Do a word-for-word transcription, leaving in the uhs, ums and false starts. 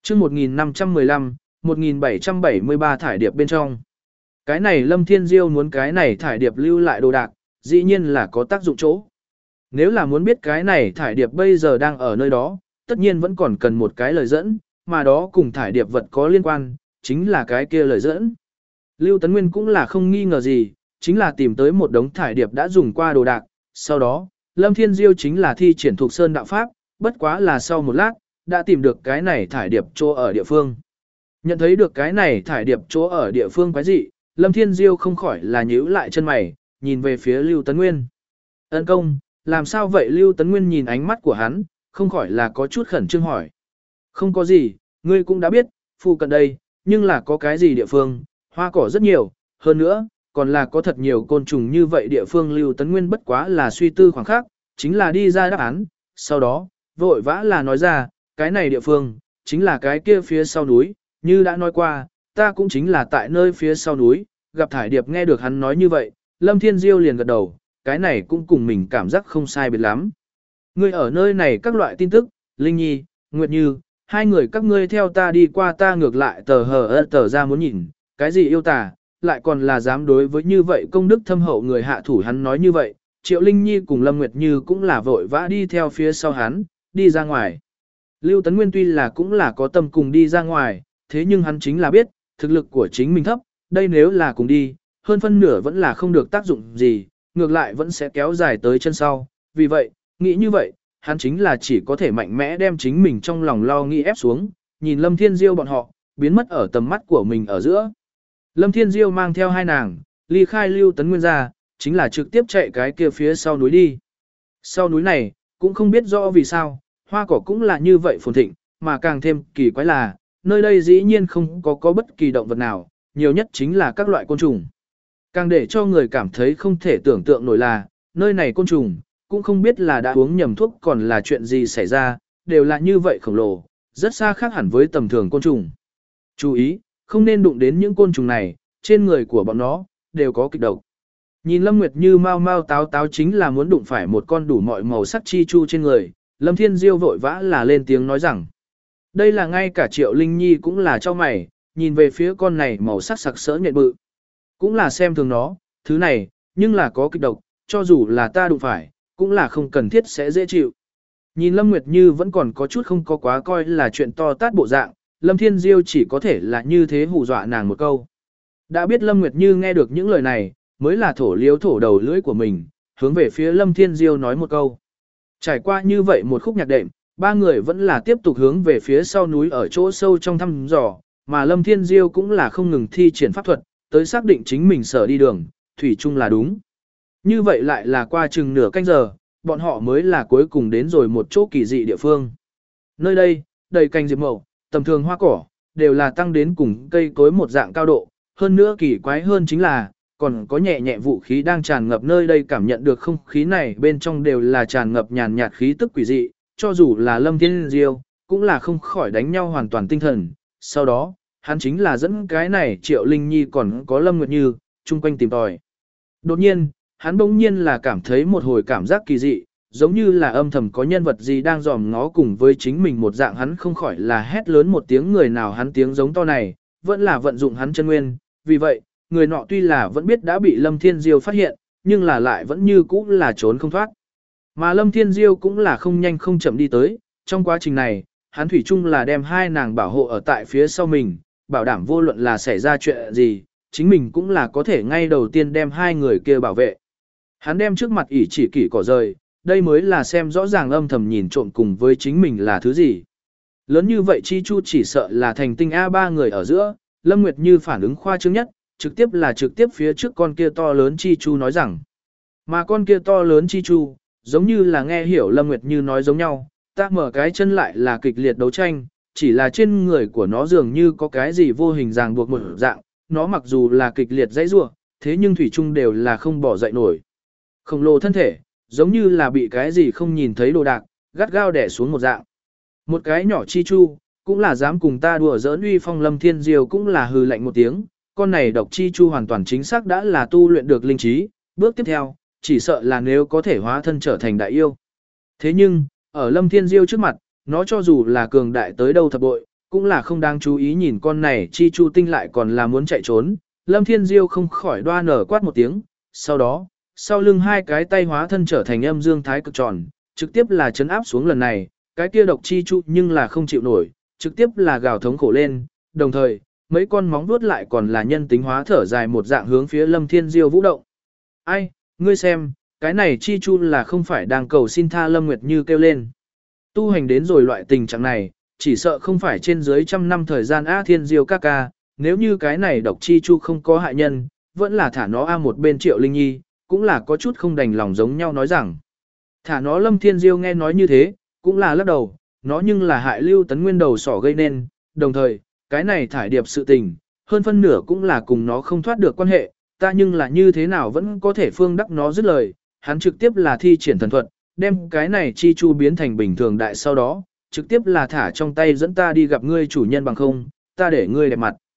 chương một nghìn năm trăm mười lăm, một nghìn bảy trăm bảy mươi ba thải điệp bên trong. Cái này Lâm Thiên Diêu muốn cái này thải điệp lưu lại đồ đạc, dĩ nhiên là có tác dụng chỗ. Nếu là muốn biết cái này thải điệp bây giờ đang ở nơi đó, tất nhiên vẫn còn cần một cái lời dẫn, mà đó cùng thải điệp vật có liên quan, chính là cái kia lời dẫn. Lưu Tấn Nguyên cũng là không nghi ngờ gì, chính là tìm tới một đống thải điệp đã dùng qua đồ đạc, sau đó, Lâm Thiên Diêu chính là thi triển thuộc sơn đạo pháp, bất quá là sau một lát, đã tìm được cái này thải điệp chỗ ở địa phương. Nhận thấy được cái này thải điệp chỗ ở địa phương quái dị, Lâm Thiên Diêu không khỏi là nhíu lại chân mày, nhìn về phía Lưu Tấn Nguyên. Ân công, làm sao vậy? Lưu Tấn Nguyên nhìn ánh mắt của hắn, không khỏi là có chút khẩn trương hỏi. Không có gì, ngươi cũng đã biết, phụ cận đây, nhưng là có cái gì địa phương, hoa cỏ rất nhiều, hơn nữa, còn là có thật nhiều côn trùng như vậy địa phương. Lưu Tấn Nguyên bất quá là suy tư khoảng khắc, chính là đi ra đáp án, sau đó, vội vã là nói ra, cái này địa phương, chính là cái kia phía sau núi, như đã nói qua, ta cũng chính là tại nơi phía sau núi, gặp thải điệp. Nghe được hắn nói như vậy, Lâm Thiên Diêu liền gật đầu, cái này cũng cùng mình cảm giác không sai biệt lắm. Ngươi ở nơi này các loại tin tức, Linh Nhi, Nguyệt Như, hai người các ngươi theo ta đi qua, ta ngược lại tờ hờ ơ tờ ra muốn nhìn, cái gì yêu tà, lại còn là dám đối với như vậy công đức thâm hậu người hạ thủ. Hắn nói như vậy, Triệu Linh Nhi cùng Lâm Nguyệt Như cũng là vội vã đi theo phía sau hắn, đi ra ngoài. Lưu Tấn Nguyên tuy là cũng là có tâm cùng đi ra ngoài, thế nhưng hắn chính là biết, thực lực của chính mình thấp, đây nếu là cùng đi, hơn phân nửa vẫn là không được tác dụng gì, ngược lại vẫn sẽ kéo dài tới chân sau. Vì vậy, nghĩ như vậy, hắn chính là chỉ có thể mạnh mẽ đem chính mình trong lòng lo nghĩ ép xuống, nhìn Lâm Thiên Diêu bọn họ, biến mất ở tầm mắt của mình ở giữa. Lâm Thiên Diêu mang theo hai nàng, ly khai Lưu Tấn Nguyên ra, chính là trực tiếp chạy cái kia phía sau núi đi. Sau núi này, cũng không biết rõ vì sao, hoa cỏ cũng là như vậy phồn thịnh, mà càng thêm kỳ quái là, nơi đây dĩ nhiên không có có bất kỳ động vật nào, nhiều nhất chính là các loại côn trùng. Càng để cho người cảm thấy không thể tưởng tượng nổi là, nơi này côn trùng, cũng không biết là đã uống nhầm thuốc còn là chuyện gì xảy ra, đều là như vậy khổng lồ, rất xa khác hẳn với tầm thường côn trùng. Chú ý, không nên đụng đến những côn trùng này, trên người của bọn nó, đều có kịch độc. Nhìn Lâm Nguyệt Như mau mau táo táo chính là muốn đụng phải một con đủ mọi màu sắc chi chu trên người, Lâm Thiên Diêu vội vã là lên tiếng nói rằng. Đây là ngay cả Triệu Linh Nhi cũng là cho mày, nhìn về phía con này màu sắc sặc sỡ nhện bự. Cũng là xem thường nó, thứ này, nhưng là có kịch độc, cho dù là ta đụng phải, cũng là không cần thiết sẽ dễ chịu. Nhìn Lâm Nguyệt Như vẫn còn có chút không có quá coi là chuyện to tát bộ dạng, Lâm Thiên Diêu chỉ có thể là như thế hù dọa nàng một câu. Đã biết Lâm Nguyệt Như nghe được những lời này, mới là thổ liếu thổ đầu lưỡi của mình, hướng về phía Lâm Thiên Diêu nói một câu. Trải qua như vậy một khúc nhạc đệm, ba người vẫn là tiếp tục hướng về phía sau núi ở chỗ sâu trong thăm dò, mà Lâm Thiên Diêu cũng là không ngừng thi triển pháp thuật, tới xác định chính mình sở đi đường, thủy chung là đúng. Như vậy lại là qua chừng nửa canh giờ, bọn họ mới là cuối cùng đến rồi một chỗ kỳ dị địa phương. Nơi đây, đầy cành diệp mậu, tầm thường hoa cỏ, đều là tăng đến cùng cây cối một dạng cao độ, hơn nữa kỳ quái hơn chính là, còn có nhẹ nhẹ vũ khí đang tràn ngập nơi đây. Cảm nhận được không khí này bên trong đều là tràn ngập nhàn nhạt khí tức quỷ dị, cho dù là Lâm Thiên Diêu, cũng là không khỏi đánh nhau hoàn toàn tinh thần. Sau đó, hắn chính là dẫn cái này Triệu Linh Nhi còn có Lâm Nguyệt Như, chung quanh tìm tòi. Đột nhiên, hắn bỗng nhiên là cảm thấy một hồi cảm giác kỳ dị, giống như là âm thầm có nhân vật gì đang dòm ngó cùng với chính mình một dạng. Hắn không khỏi là hét lớn một tiếng, người nào? Hắn tiếng giống to này, vẫn là vận dụng hắn chân nguyên, vì vậy, người nọ tuy là vẫn biết đã bị Lâm Thiên Diêu phát hiện, nhưng là lại vẫn như cũ là trốn không thoát. Mà Lâm Thiên Diêu cũng là không nhanh không chậm đi tới, trong quá trình này, hắn thủy chung là đem hai nàng bảo hộ ở tại phía sau mình, bảo đảm vô luận là xảy ra chuyện gì, chính mình cũng là có thể ngay đầu tiên đem hai người kia bảo vệ. Hắn đem trước mặt ỷ chỉ kỷ cỏ rời, đây mới là xem rõ ràng âm thầm nhìn trộm cùng với chính mình là thứ gì. Lớn như vậy chi chu chỉ sợ là thành tinh A ba người ở giữa, Lâm Nguyệt Như phản ứng khoa trương nhất, trực tiếp là trực tiếp phía trước con kia to lớn chi chu nói rằng. Mà con kia to lớn chi chu, giống như là nghe hiểu Lâm Nguyệt Như nói giống nhau, ta mở cái chân lại là kịch liệt đấu tranh, chỉ là trên người của nó dường như có cái gì vô hình ràng buộc một dạng, nó mặc dù là kịch liệt dãy rủa, thế nhưng thủy chung đều là không bỏ dậy nổi. Khổng lồ thân thể, giống như là bị cái gì không nhìn thấy đồ đạc, gắt gao đè xuống một dạng. Một cái nhỏ chi chu, cũng là dám cùng ta đùa giỡn uy phong. Lâm Thiên Diêu cũng là hừ lạnh một tiếng, con này độc chi chu hoàn toàn chính xác đã là tu luyện được linh trí, bước tiếp theo, chỉ sợ là nếu có thể hóa thân trở thành đại yêu. Thế nhưng, ở Lâm Thiên Diêu trước mặt, nó cho dù là cường đại tới đâu thập bội, cũng là không đáng chú ý nhìn con này chi chu tinh lại còn là muốn chạy trốn, Lâm Thiên Diêu không khỏi đoan nở quát một tiếng, sau đó, sau lưng hai cái tay hóa thân trở thành âm dương thái cực tròn, trực tiếp là chấn áp xuống lần này, cái kia độc chi chu nhưng là không chịu nổi, trực tiếp là gào thống khổ lên, đồng thời, mấy con móng vuốt lại còn là nhân tính hóa thở dài một dạng hướng phía Lâm Thiên Diêu vũ động. Ai, ngươi xem, cái này chi chu là không phải đang cầu xin tha Lâm Nguyệt Như kêu lên. Tu hành đến rồi loại tình trạng này, chỉ sợ không phải trên dưới trăm năm thời gian A Thiên Diêu ca ca, nếu như cái này độc chi chu không có hại nhân, vẫn là thả nó A một bên Triệu Linh Nhi, cũng là có chút không đành lòng giống nhau nói rằng. Thả nó Lâm Thiên Diêu nghe nói như thế, cũng là lắc đầu, nó nhưng là hại Lưu Tấn Nguyên đầu sỏ gây nên, đồng thời, cái này thải điệp sự tình, hơn phân nửa cũng là cùng nó không thoát được quan hệ, ta nhưng là như thế nào vẫn có thể phương đắc nó dứt lời, hắn trực tiếp là thi triển thần thuật, đem cái này chi chu biến thành bình thường đại sau đó, trực tiếp là thả trong tay dẫn ta đi gặp ngươi chủ nhân bằng không, ta để ngươi đẹp mặt.